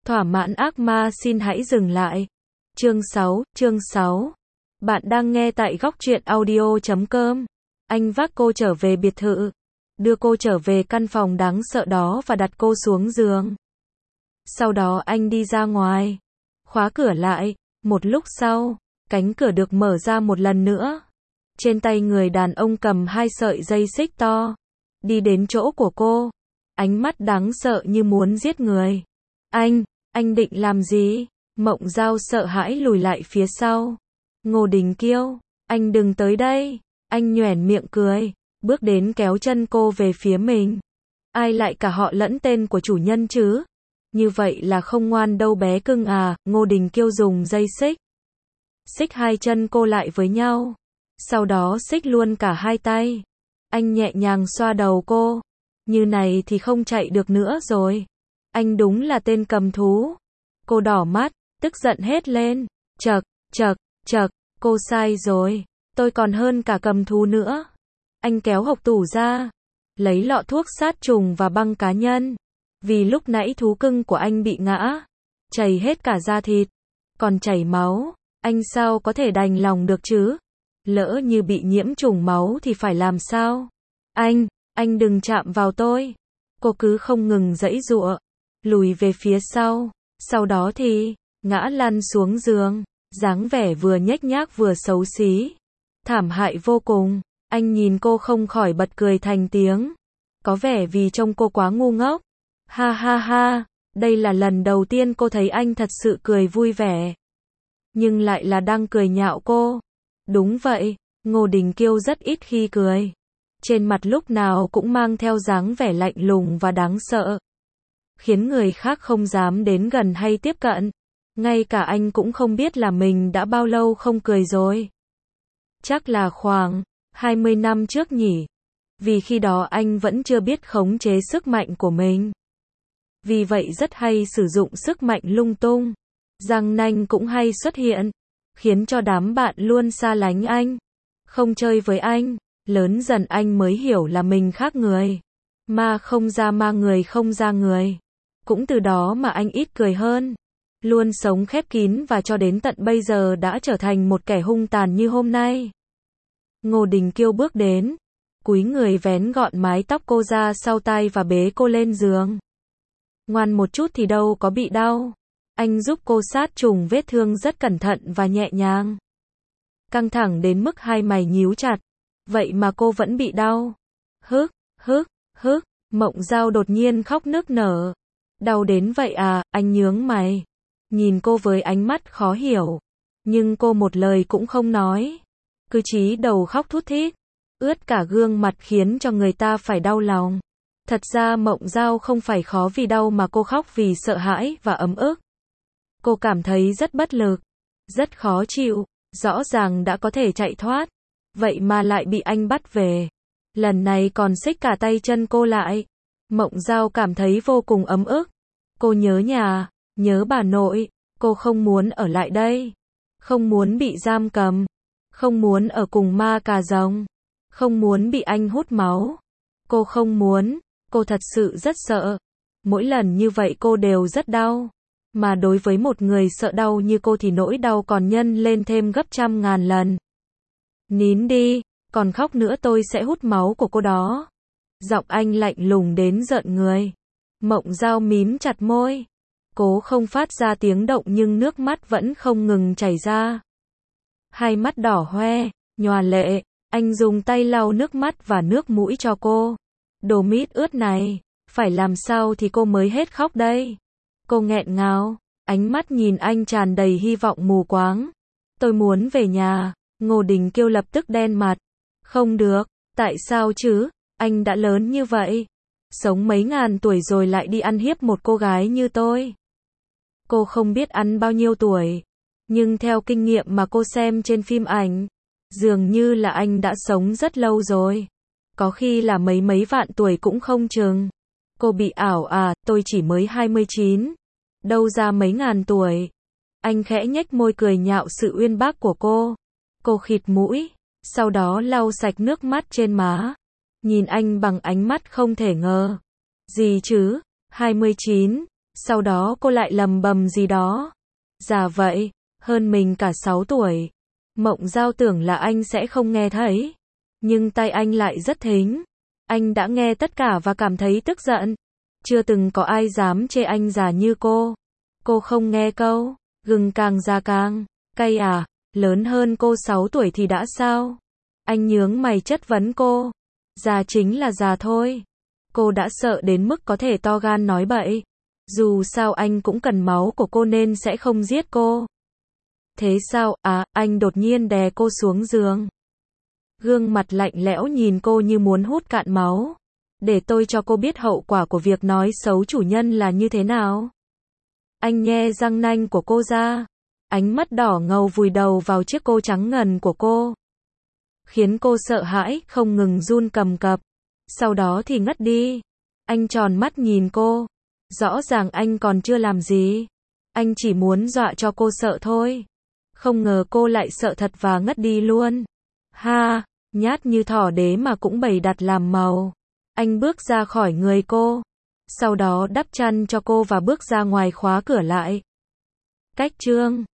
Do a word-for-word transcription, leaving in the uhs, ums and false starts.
Thỏa mãn ác ma xin hãy dừng lại. Chương sáu, chương sáu. Bạn đang nghe tại góc truyện audio chấm com. Anh vác cô trở về biệt thự, đưa cô trở về căn phòng đáng sợ đó và đặt cô xuống giường. Sau đó anh đi ra ngoài, khóa cửa lại. Một lúc sau, cánh cửa được mở ra một lần nữa. Trên tay người đàn ông cầm hai sợi dây xích to, đi đến chỗ của cô, ánh mắt đáng sợ như muốn giết người. Anh, anh định làm gì? Mộng Dao sợ hãi lùi lại phía sau. Ngô Đình Kiêu, anh đừng tới đây. Anh nhoẻn miệng cười, bước đến kéo chân cô về phía mình. Ai lại cả họ lẫn tên của chủ nhân chứ? Như vậy là không ngoan đâu bé cưng à. Ngô Đình Kiêu dùng dây xích, xích hai chân cô lại với nhau. Sau đó xích luôn cả hai tay. Anh nhẹ nhàng xoa đầu cô. Như này thì không chạy được nữa rồi. Anh đúng là tên cầm thú. Cô đỏ mắt, tức giận hết lên. Chậc, chậc, chậc, cô sai rồi. Tôi còn hơn cả cầm thú nữa. Anh kéo hộc tủ ra, lấy lọ thuốc sát trùng và băng cá nhân. Vì lúc nãy thú cưng của anh bị ngã, chảy hết cả da thịt, còn chảy máu. Anh sao có thể đành lòng được chứ? Lỡ như bị nhiễm trùng máu thì phải làm sao? Anh, anh đừng chạm vào tôi. Cô cứ không ngừng giãy giụa, lùi về phía sau. Sau đó thì, ngã lăn xuống giường, dáng vẻ vừa nhếch nhác vừa xấu xí. Thảm hại vô cùng. Anh nhìn cô không khỏi bật cười thành tiếng. Có vẻ vì trông cô quá ngu ngốc. Ha ha ha, đây là lần đầu tiên cô thấy anh thật sự cười vui vẻ. Nhưng lại là đang cười nhạo cô. Đúng vậy, Ngô Đình Kiêu rất ít khi cười. Trên mặt lúc nào cũng mang theo dáng vẻ lạnh lùng và đáng sợ, khiến người khác không dám đến gần hay tiếp cận. Ngay cả anh cũng không biết là mình đã bao lâu không cười rồi. Chắc là khoảng hai mươi năm trước nhỉ. Vì khi đó anh vẫn chưa biết khống chế sức mạnh của mình. Vì vậy rất hay sử dụng sức mạnh lung tung. Răng nanh cũng hay xuất hiện, khiến cho đám bạn luôn xa lánh anh, không chơi với anh. Lớn dần anh mới hiểu là mình khác người. Ma không ra ma, người không ra người. Cũng từ đó mà anh ít cười hơn, luôn sống khép kín và cho đến tận bây giờ đã trở thành một kẻ hung tàn như hôm nay. Ngô Đình Kiêu bước đến, cúi người vén gọn mái tóc cô ra sau tai và bế cô lên giường. Ngoan một chút thì đâu có bị đau. Anh giúp cô sát trùng vết thương rất cẩn thận và nhẹ nhàng. Căng thẳng đến mức hai mày nhíu chặt. Vậy mà cô vẫn bị đau. Hức, hức, hức. Mộng Dao đột nhiên khóc nức nở. Đau đến vậy à? Anh nhướng mày, nhìn cô với ánh mắt khó hiểu. Nhưng cô một lời cũng không nói, cứ chí đầu khóc thút thít, ướt cả gương mặt khiến cho người ta phải đau lòng. Thật ra Mộng Dao không phải khó vì đau mà cô khóc vì sợ hãi và ấm ức. Cô cảm thấy rất bất lực, rất khó chịu. Rõ ràng đã có thể chạy thoát, vậy mà lại bị anh bắt về. Lần này còn xích cả tay chân cô lại. Mộng Dao cảm thấy vô cùng ấm ức. Cô nhớ nhà, nhớ bà nội. Cô không muốn ở lại đây, không muốn bị giam cầm, không muốn ở cùng ma cà rồng, không muốn bị anh hút máu. Cô không muốn, cô thật sự rất sợ. Mỗi lần như vậy cô đều rất đau. Mà đối với một người sợ đau như cô thì nỗi đau còn nhân lên thêm gấp trăm ngàn lần. Nín đi, còn khóc nữa tôi sẽ hút máu của cô đó. Giọng anh lạnh lùng đến rợn người. Mộng Dao mím chặt môi, cố không phát ra tiếng động nhưng nước mắt vẫn không ngừng chảy ra. Hai mắt đỏ hoe, nhòa lệ. Anh dùng tay lau nước mắt và nước mũi cho cô. Đồ mít ướt này, phải làm sao thì cô mới hết khóc đây? Cô nghẹn ngào, ánh mắt nhìn anh tràn đầy hy vọng mù quáng. Tôi muốn về nhà. Ngô Đình Kiêu lập tức đen mặt. Không được, tại sao chứ? Anh đã lớn như vậy, sống mấy ngàn tuổi rồi lại đi ăn hiếp một cô gái như tôi. Cô không biết ăn bao nhiêu tuổi, nhưng theo kinh nghiệm mà cô xem trên phim ảnh, dường như là anh đã sống rất lâu rồi. Có khi là mấy mấy vạn tuổi cũng không chừng. Cô bị ảo à? Tôi chỉ mới hai mươi chín. Đâu ra mấy ngàn tuổi. Anh khẽ nhếch môi cười nhạo sự uyên bác của cô. Cô khịt mũi, sau đó lau sạch nước mắt trên má, nhìn anh bằng ánh mắt không thể ngờ. Gì chứ? hai mươi chín? Sau đó cô lại lầm bầm gì đó. Già vậy, hơn mình cả sáu tuổi. Mộng Giao tưởng là anh sẽ không nghe thấy. Nhưng tai anh lại rất thính. Anh đã nghe tất cả và cảm thấy tức giận. Chưa từng có ai dám chê anh già như cô. Cô không nghe câu, gừng càng già càng cay à, lớn hơn cô sáu tuổi thì đã sao? Anh nhướng mày chất vấn cô. Già chính là già thôi. Cô đã sợ đến mức có thể to gan nói bậy. Dù sao anh cũng cần máu của cô nên sẽ không giết cô. Thế sao, à, anh đột nhiên đè cô xuống giường. Gương mặt lạnh lẽo nhìn cô như muốn hút cạn máu. Để tôi cho cô biết hậu quả của việc nói xấu chủ nhân là như thế nào. Anh nhe răng nanh của cô ra. Ánh mắt đỏ ngầu vùi đầu vào chiếc cô trắng ngần của cô. Khiến cô sợ hãi, không ngừng run cầm cập. Sau đó thì ngất đi. Anh tròn mắt nhìn cô. Rõ ràng anh còn chưa làm gì. Anh chỉ muốn dọa cho cô sợ thôi. Không ngờ cô lại sợ thật và ngất đi luôn. Ha, nhát như thỏ đế mà cũng bày đặt làm màu. Anh bước ra khỏi người cô. Sau đó đắp chăn cho cô và bước ra ngoài khóa cửa lại. Cách chương